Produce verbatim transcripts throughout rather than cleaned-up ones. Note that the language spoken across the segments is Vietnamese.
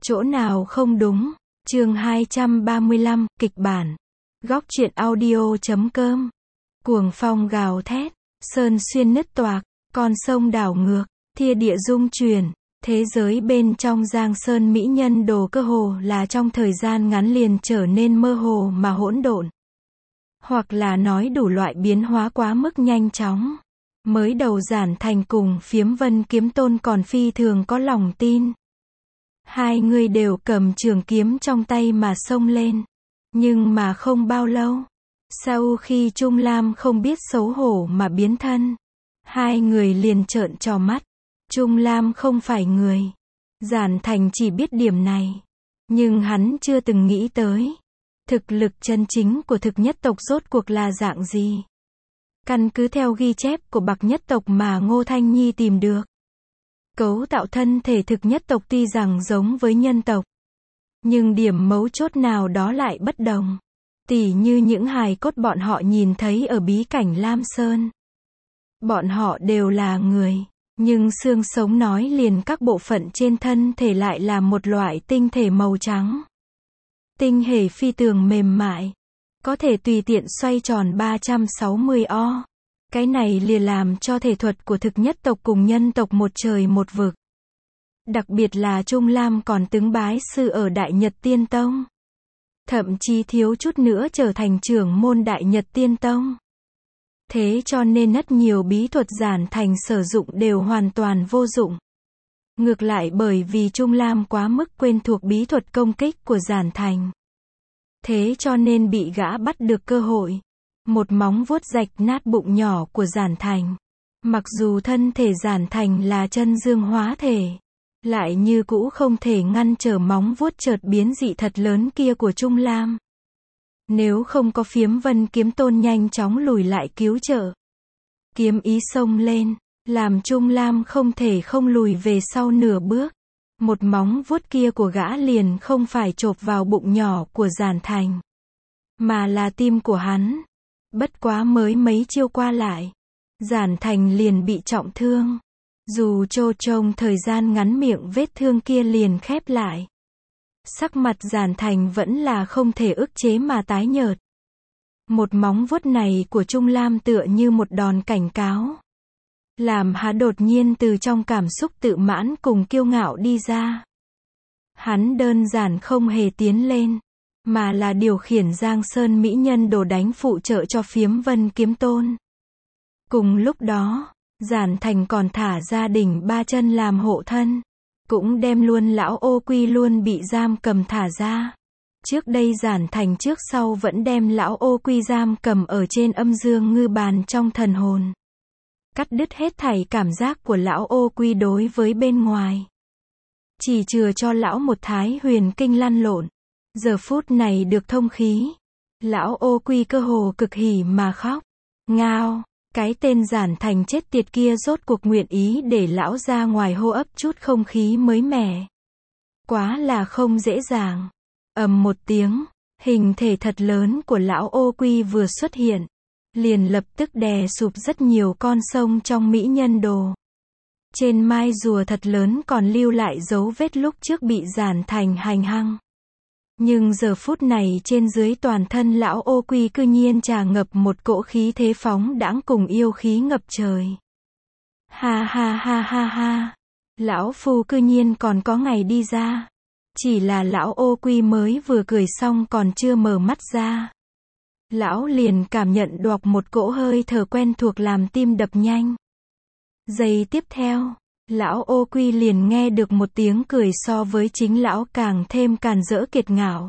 Chỗ nào không đúng? Chương hai trăm ba mươi lăm, kịch bản. Góc truyện audio chấm com. Cuồng phong gào thét, sơn xuyên nứt toạc, con sông đảo ngược, thiên địa rung chuyển. Thế giới bên trong Giang Sơn mỹ nhân đồ cơ hồ là trong thời gian ngắn liền trở nên mơ hồ mà hỗn độn. Hoặc là nói đủ loại biến hóa quá mức nhanh chóng. Mới đầu Giản Thành cùng Phiếm Vân Kiếm Tôn còn phi thường có lòng tin. Hai người đều cầm trường kiếm trong tay mà xông lên. Nhưng mà không bao lâu, sau khi Trung Lam không biết xấu hổ mà biến thân, hai người liền trợn tròn mắt. Trung Lam không phải người. Giản Thành chỉ biết điểm này. Nhưng hắn chưa từng nghĩ tới. Thực lực chân chính của thực nhất tộc rốt cuộc là dạng gì? Căn cứ theo ghi chép của bậc nhất tộc mà Ngô Thanh Nhi tìm được. Cấu tạo thân thể thực nhất tộc tuy rằng giống với nhân tộc. Nhưng điểm mấu chốt nào đó lại bất đồng. Tỉ như những hài cốt bọn họ nhìn thấy ở bí cảnh Lam Sơn. Bọn họ đều là người. Nhưng xương sống nói liền các bộ phận trên thân thể lại là một loại tinh thể màu trắng. Tinh thể phi thường mềm mại. Có thể tùy tiện xoay tròn ba trăm sáu mươi o. Cái này liền làm cho thể thuật của thực nhất tộc cùng nhân tộc một trời một vực. Đặc biệt là Trung Lam còn tướng bái sư ở Đại Nhật Tiên Tông. Thậm chí thiếu chút nữa trở thành trưởng môn Đại Nhật Tiên Tông. Thế cho nên rất nhiều bí thuật Giản Thành sử dụng đều hoàn toàn vô dụng. Ngược lại bởi vì Trung Lam quá mức quen thuộc bí thuật công kích của Giản Thành. Thế cho nên bị gã bắt được cơ hội. Một móng vuốt rạch nát bụng nhỏ của Giản Thành. Mặc dù thân thể Giản Thành là chân dương hóa thể, lại như cũ không thể ngăn trở móng vuốt chợt biến dị thật lớn kia của Trung Lam. Nếu không có Phiếm Vân Kiếm Tôn nhanh chóng lùi lại cứu trợ. Kiếm ý xông lên, làm Trung Lam không thể không lùi về sau nửa bước. Một móng vuốt kia của gã liền không phải chộp vào bụng nhỏ của Giản Thành, mà là tim của hắn. Bất quá mới mấy chiêu qua lại, Giản Thành liền bị trọng thương. Dù trô trông thời gian ngắn miệng vết thương kia liền khép lại. Sắc mặt Giản Thành vẫn là không thể ức chế mà tái nhợt. Một móng vuốt này của Trung Lam tựa như một đòn cảnh cáo. Làm hắn đột nhiên từ trong cảm xúc tự mãn cùng kiêu ngạo đi ra. Hắn đơn giản không hề tiến lên, mà là điều khiển Giang Sơn mỹ nhân đồ đánh phụ trợ cho Phiếm Vân Kiếm Tôn. Cùng lúc đó, Giản Thành còn thả gia đình ba chân làm hộ thân. Cũng đem luôn lão ô quy luôn bị giam cầm thả ra. Trước đây Giản Thành trước sau vẫn đem lão ô quy giam cầm ở trên âm dương ngư bàn trong thần hồn. Cắt đứt hết thảy cảm giác của lão ô quy đối với bên ngoài. Chỉ chừa cho lão một thái huyền kinh lăn lộn. Giờ phút này được thông khí. Lão ô quy cơ hồ cực hỉ mà khóc. Ngao, cái tên Giản Thành chết tiệt kia rốt cuộc nguyện ý để lão ra ngoài hô ấp chút không khí mới mẻ. Quá là không dễ dàng. Ầm một tiếng, hình thể thật lớn của lão ô quy vừa xuất hiện. Liền lập tức đè sụp rất nhiều con sông trong mỹ nhân đồ. Trên mai rùa thật lớn còn lưu lại dấu vết lúc trước bị Giản Thành hành hăng. Nhưng giờ phút này trên dưới toàn thân lão ô quy cư nhiên trà ngập một cỗ khí thế phóng đãng cùng yêu khí ngập trời. Ha ha ha ha ha. Lão phu cư nhiên còn có ngày đi ra. Chỉ là lão ô quy mới vừa cười xong còn chưa mở mắt ra. Lão liền cảm nhận được một cỗ hơi thở quen thuộc làm tim đập nhanh. Giây tiếp theo, lão ô quy liền nghe được một tiếng cười so với chính lão càng thêm càn rỡ kiệt ngạo.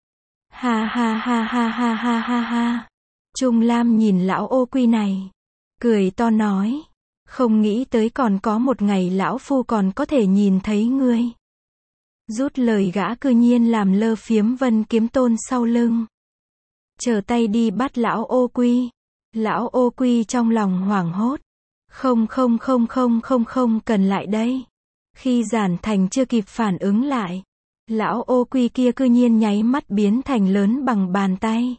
Ha ha ha ha ha ha ha ha. Trung Lam nhìn lão ô quy này, cười to nói, không nghĩ tới còn có một ngày lão phu còn có thể nhìn thấy ngươi. Rút lời gã cư nhiên làm lơ Phiếm Vân Kiếm Tôn sau lưng. Trở tay đi bắt lão ô quy. Lão ô quy trong lòng hoảng hốt. Không không không không không không cần lại đây. Khi Giản Thành chưa kịp phản ứng lại, lão ô quy kia cư nhiên nháy mắt biến thành lớn bằng bàn tay.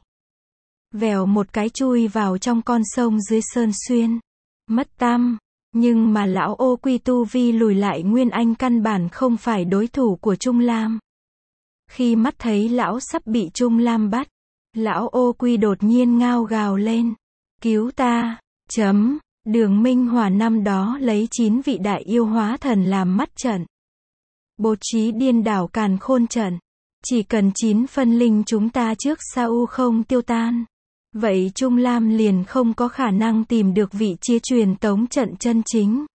Vèo một cái chui vào trong con sông dưới sơn xuyên. Mất tăm. Nhưng mà lão ô quy tu vi lùi lại Nguyên Anh căn bản không phải đối thủ của Trung Lam. Khi mắt thấy lão sắp bị Trung Lam bắt, lão Ô Quy đột nhiên ngao gào lên. Cứu ta! Chấm. Đường Minh Hòa năm đó lấy chín vị đại yêu hóa thần làm mắt trận. Bố trí điên đảo càn khôn trận. Chỉ cần chín phân linh chúng ta trước sau không tiêu tan. Vậy Trung Lam liền không có khả năng tìm được vị chia truyền tống trận chân chính.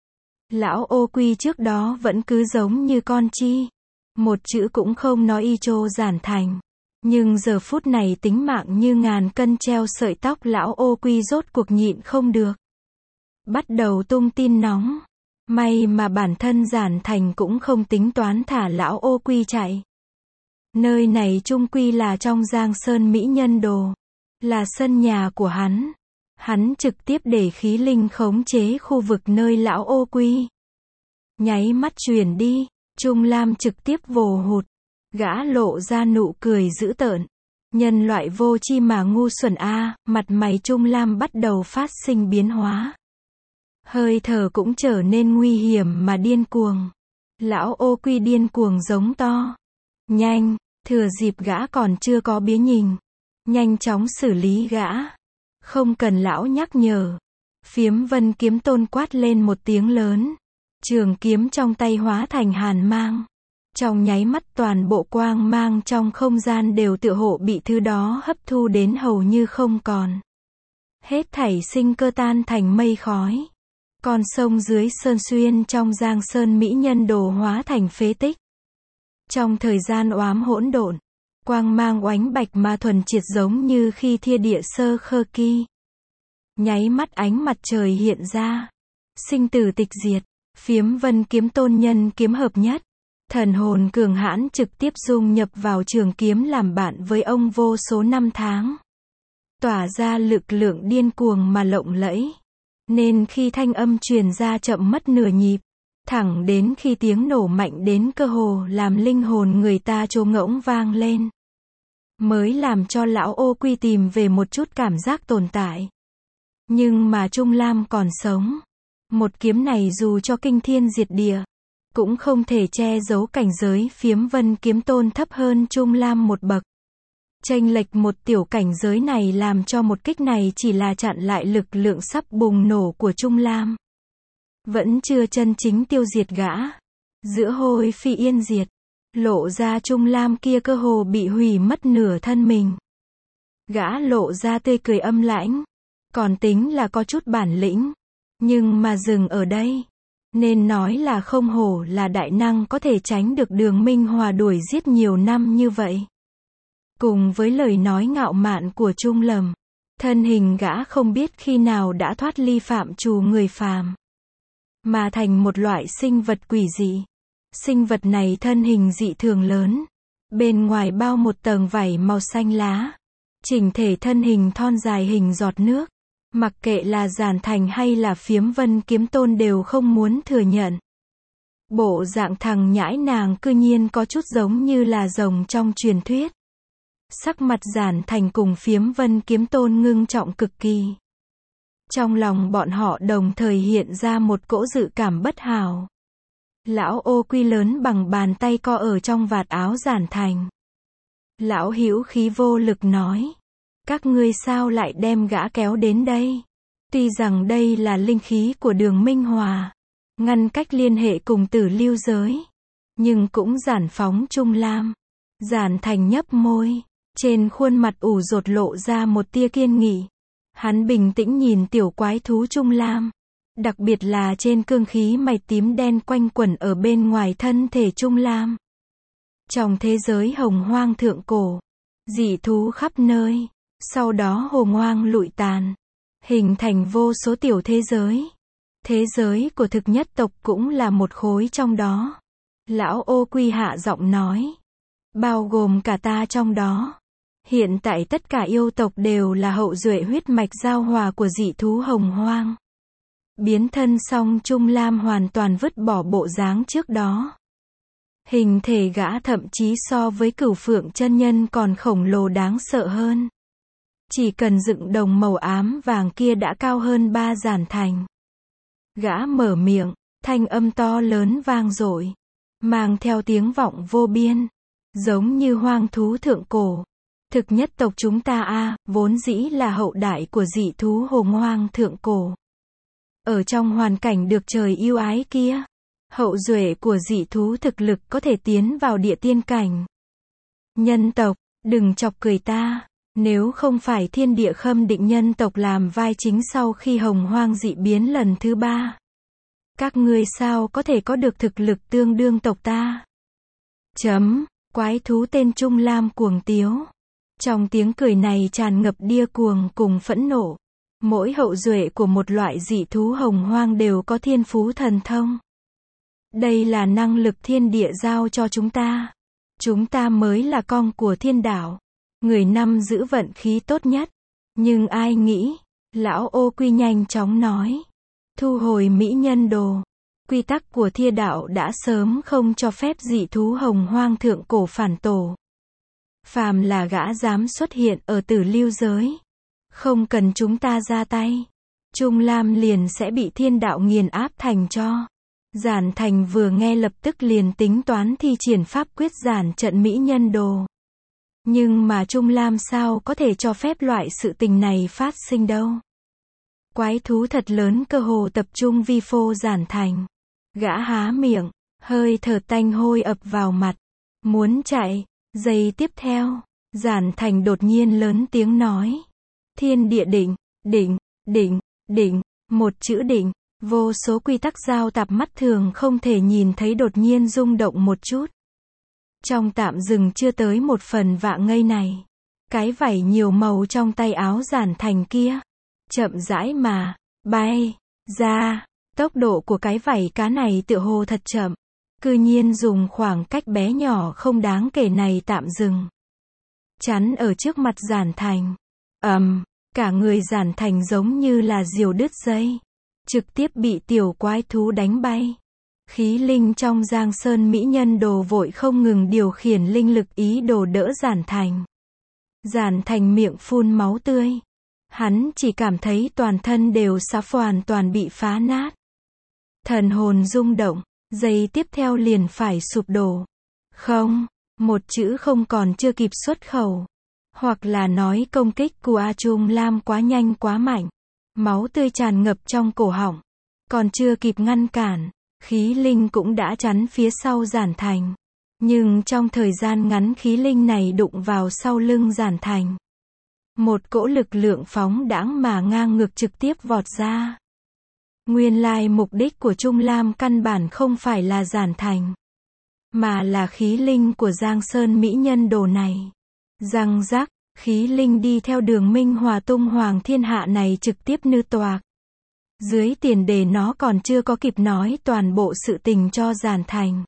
Lão Ô Quy trước đó vẫn cứ giống như con chi. Một chữ cũng không nói y chô giản thành. Nhưng giờ phút này tính mạng như ngàn cân treo sợi tóc lão Ô Quy rốt cuộc nhịn không được. Bắt đầu tung tin nóng. May mà bản thân giản thành cũng không tính toán thả lão Ô Quy chạy. Nơi này chung quy là trong Giang Sơn Mỹ Nhân Đồ. Là sân nhà của hắn. Hắn trực tiếp để khí linh khống chế khu vực nơi lão Ô Quy. Nháy mắt chuyển đi, Trung Lam trực tiếp vồ hụt. Gã lộ ra nụ cười dữ tợn. Nhân loại vô chi mà ngu xuẩn a, mặt mày Trung Lam bắt đầu phát sinh biến hóa. Hơi thở cũng trở nên nguy hiểm mà điên cuồng. Lão Ô Quy điên cuồng giống to. Nhanh, thừa dịp gã còn chưa có bía nhìn. Nhanh chóng xử lý gã. Không cần lão nhắc nhở. Phiếm Vân Kiếm Tôn quát lên một tiếng lớn. Trường kiếm trong tay hóa thành hàn mang. Trong nháy mắt toàn bộ quang mang trong không gian đều tựa hộ bị thứ đó hấp thu đến hầu như không còn. Hết thảy sinh cơ tan thành mây khói. Con sông dưới Sơn Xuyên trong Giang Sơn Mỹ Nhân Đồ hóa thành phế tích. Trong thời gian oám hỗn độn, quang mang oánh bạch mà thuần triệt giống như khi thiên địa sơ khơ kỳ. Nháy mắt ánh mặt trời hiện ra. Sinh tử tịch diệt, Phiếm Vân Kiếm Tôn nhân kiếm hợp nhất. Thần hồn cường hãn trực tiếp dung nhập vào trường kiếm làm bạn với ông vô số năm tháng. Tỏa ra lực lượng điên cuồng mà lộng lẫy. Nên khi thanh âm truyền ra chậm mất nửa nhịp. Thẳng đến khi tiếng nổ mạnh đến cơ hồ làm linh hồn người ta trố ngỗng vang lên. Mới làm cho lão Ô Quy tìm về một chút cảm giác tồn tại. Nhưng mà Trung Lam còn sống. Một kiếm này dù cho kinh thiên diệt địa, cũng không thể che giấu cảnh giới Phiếm Vân Kiếm Tôn thấp hơn Trung Lam một bậc. Chênh lệch một tiểu cảnh giới này làm cho một kích này chỉ là chặn lại lực lượng sắp bùng nổ của Trung Lam. Vẫn chưa chân chính tiêu diệt gã. Giữa hồi phi yên diệt, lộ ra Trung Lam kia cơ hồ bị hủy mất nửa thân mình. Gã lộ ra tươi cười âm lãnh. Còn tính là có chút bản lĩnh. Nhưng mà dừng ở đây. Nên nói là không hổ là đại năng có thể tránh được Đường Minh Hòa đuổi giết nhiều năm như vậy. Cùng với lời nói ngạo mạn của Trung Lầm, thân hình gã không biết khi nào đã thoát ly phạm trù người phàm, mà thành một loại sinh vật quỷ dị. Sinh vật này thân hình dị thường lớn, bên ngoài bao một tầng vảy màu xanh lá, chỉnh thể thân hình thon dài hình giọt nước. Mặc kệ là Giản Thành hay là Phiếm Vân Kiếm Tôn đều không muốn thừa nhận. Bộ dạng thằng nhãi nàng cư nhiên có chút giống như là rồng trong truyền thuyết. Sắc mặt Giản Thành cùng Phiếm Vân Kiếm Tôn ngưng trọng cực kỳ. Trong lòng bọn họ đồng thời hiện ra một cỗ dự cảm bất hảo. Lão Ô Quy lớn bằng bàn tay co ở trong vạt áo Giản Thành. Lão hữu khí vô lực nói. Các ngươi sao lại đem gã kéo đến đây? Tuy rằng đây là linh khí của Đường Minh Hòa, ngăn cách liên hệ cùng Tử Lưu giới, nhưng cũng giản phóng Trung Lam. Giản Thành nhấp môi, trên khuôn mặt ủ rột lộ ra một tia kiên nghị. Hắn bình tĩnh nhìn tiểu quái thú Trung Lam, đặc biệt là trên cương khí mày tím đen quanh quẩn ở bên ngoài thân thể Trung Lam. Trong thế giới hồng hoang thượng cổ, dị thú khắp nơi. Sau đó hồ ngoang lụi tàn, hình thành vô số tiểu thế giới. Thế giới của thực nhất tộc cũng là một khối trong đó. Lão Ô Quy hạ giọng nói. Bao gồm cả ta trong đó. Hiện tại tất cả yêu tộc đều là hậu duệ huyết mạch giao hòa của dị thú hồng hoang. Biến thân xong Trung Lam hoàn toàn vứt bỏ bộ dáng trước đó. Hình thể gã thậm chí so với Cửu Phượng chân nhân còn khổng lồ đáng sợ hơn. Chỉ cần dựng đồng màu ám vàng kia đã cao hơn ba Giản Thành. Gã mở miệng, thanh âm to lớn vang dội, mang theo tiếng vọng vô biên. Giống như hoang thú thượng cổ. Thực nhất tộc chúng ta a, vốn dĩ là hậu đại của dị thú hồng hoang thượng cổ. Ở trong hoàn cảnh được trời yêu ái kia, hậu duệ của dị thú thực lực có thể tiến vào địa tiên cảnh. Nhân tộc, đừng chọc cười ta, nếu không phải thiên địa khâm định nhân tộc làm vai chính sau khi hồng hoang dị biến lần thứ ba. Các ngươi sao có thể có được thực lực tương đương tộc ta? Chấm, quái thú tên Trung Lam cuồng tiếu. Trong tiếng cười này tràn ngập điên cuồng cùng phẫn nộ. Mỗi hậu duệ của một loại dị thú hồng hoang đều có thiên phú thần thông. Đây là năng lực thiên địa giao cho chúng ta. Chúng ta mới là con của thiên đạo. Người năm giữ vận khí tốt nhất. Nhưng ai nghĩ, lão ô quy nhanh chóng nói. Thu hồi mỹ nhân đồ. Quy tắc của thiên đạo đã sớm không cho phép dị thú hồng hoang thượng cổ phản tổ. Phàm là gã dám xuất hiện ở tử lưu giới. Không cần chúng ta ra tay. Trung Lam liền sẽ bị thiên đạo nghiền áp thành cho. Giản Thành vừa nghe lập tức liền tính toán thi triển pháp quyết giản trận mỹ nhân đồ. Nhưng mà Trung Lam sao có thể cho phép loại sự tình này phát sinh đâu. Quái thú thật lớn cơ hồ tập trung vi phô Giản Thành. Gã há miệng, hơi thở tanh hôi ập vào mặt. Muốn chạy, giây tiếp theo, Giản Thành đột nhiên lớn tiếng nói. Thiên địa định, định, định, định, một chữ định, vô số quy tắc giao tạp mắt thường không thể nhìn thấy đột nhiên rung động một chút. Trong tạm dừng chưa tới một phần vạ ngây này, cái vảy nhiều màu trong tay áo Giản Thành kia, chậm rãi mà, bay, ra, tốc độ của cái vảy cá này tựa hồ thật chậm, cư nhiên dùng khoảng cách bé nhỏ không đáng kể này tạm dừng. Chắn ở trước mặt Giản Thành, ầm, um, cả người Giản Thành giống như là diều đứt dây, trực tiếp bị tiểu quái thú đánh bay. Khí linh trong Giang Sơn mỹ nhân đồ vội không ngừng điều khiển linh lực ý đồ đỡ Giản Thành. Giản Thành miệng phun máu tươi. Hắn chỉ cảm thấy toàn thân đều sắp hoàn toàn bị phá nát. Thần hồn rung động, giây tiếp theo liền phải sụp đổ. Không, một chữ không còn chưa kịp xuất khẩu. Hoặc là nói công kích của A Trung Lam quá nhanh quá mạnh. Máu tươi tràn ngập trong cổ họng. Còn chưa kịp ngăn cản, khí linh cũng đã chắn phía sau Giản Thành. Nhưng trong thời gian ngắn khí linh này đụng vào sau lưng Giản Thành. Một cỗ lực lượng phóng đãng mà ngang ngược trực tiếp vọt ra. Nguyên lai mục đích của Trung Lam căn bản không phải là Giản Thành, mà là khí linh của Giang Sơn mỹ nhân đồ này. Răng rắc, khí linh đi theo đường minh hòa tung hoàng thiên hạ này trực tiếp nư toạc. Dưới tiền đề nó còn chưa có kịp nói toàn bộ sự tình cho Giản Thành.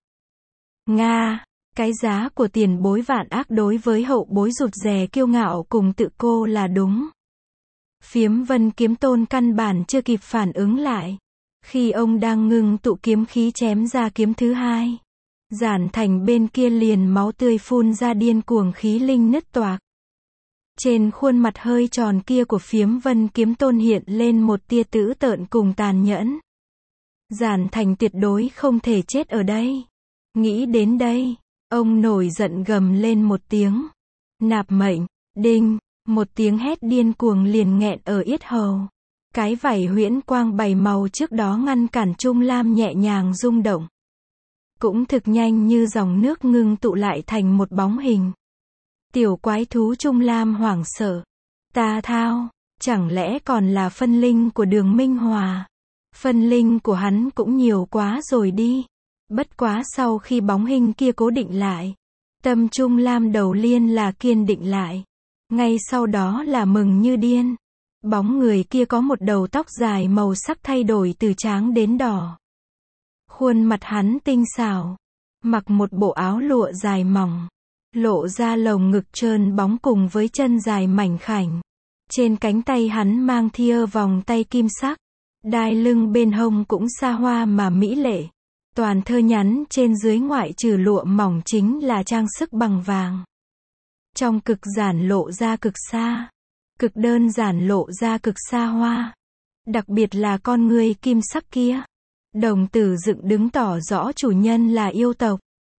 Nga, cái giá của tiền bối vạn ác đối với hậu bối rụt rè kiêu ngạo cùng tự cô là đúng. Phiếm Vân Kiếm Tôn căn bản chưa kịp phản ứng lại. Khi ông đang ngưng tụ kiếm khí chém ra kiếm thứ hai, Giản Thành bên kia liền máu tươi phun ra điên cuồng khí linh nứt toạc. Trên khuôn mặt hơi tròn kia của Phiếm Vân Kiếm Tôn hiện lên một tia dữ tợn cùng tàn nhẫn. Giản Thành tuyệt đối không thể chết ở đây. Nghĩ đến đây, ông nổi giận gầm lên một tiếng. Nạp mệnh, đinh, một tiếng hét điên cuồng liền nghẹn ở yết hầu. Cái vảy huyễn quang bảy màu trước đó ngăn cản Trung Lam nhẹ nhàng rung động. Cũng thực nhanh như dòng nước ngưng tụ lại thành một bóng hình. Tiểu quái thú Trung Lam hoảng sợ. Ta thao, chẳng lẽ còn là phân linh của Đường Minh Hòa? Phân linh của hắn cũng nhiều quá rồi đi. Bất quá sau khi bóng hình kia cố định lại, tâm Trung Lam đầu liên là kiên định lại. Ngay sau đó là mừng như điên. Bóng người kia có một đầu tóc dài màu sắc thay đổi từ trắng đến đỏ. Khuôn mặt hắn tinh xảo, mặc một bộ áo lụa dài mỏng, lộ ra lồng ngực trơn bóng cùng với chân dài mảnh khảnh. Trên cánh tay hắn mang thia vòng tay kim sắc, đai lưng bên hông cũng xa hoa mà mỹ lệ. Toàn thơ nhắn trên dưới ngoại trừ lụa mỏng chính là trang sức bằng vàng. Trong cực giản lộ ra cực xa, cực đơn giản lộ ra cực xa hoa. Đặc biệt là con người kim sắc kia. Đồng tử dựng đứng tỏ rõ chủ nhân là yêu tộc.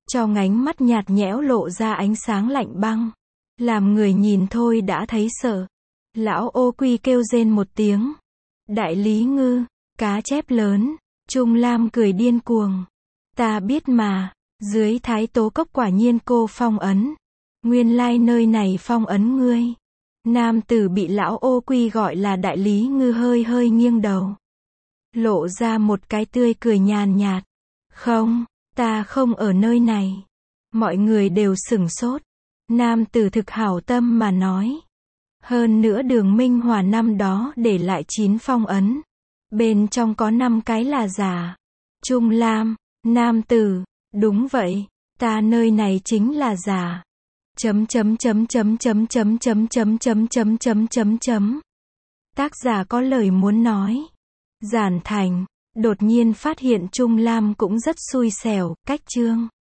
cho ngánh mắt nhạt nhẽo lộ ra ánh sáng lạnh băng, làm người nhìn thôi đã thấy sợ. Lão Ô Quy kêu rên một tiếng. Đại lý ngư, cá chép lớn. Trung Lam cười điên cuồng. Ta biết mà, dưới Thái Tố Cốc quả nhiên cô phong ấn. Nguyên lai nơi này phong ấn ngươi. Nam tử bị lão Ô Quy gọi là đại lý ngư hơi hơi nghiêng đầu, lộ ra một cái tươi cười nhàn nhạt. Không, ta không ở nơi này. Mọi người đều sửng sốt. Nam tử thực hảo tâm mà nói. Hơn nữa Đường Minh Hòa năm đó để lại chín phong ấn. Bên trong có năm cái là giả. Trung Lam, nam tử, đúng vậy, ta nơi này chính là giả. Chấm chấm chấm chấm chấm chấm chấm chấm chấm chấm chấm chấm chấm. Tác giả có lời muốn nói. Giản Thành, đột nhiên phát hiện Trung Lam cũng rất xui xẻo, cách chương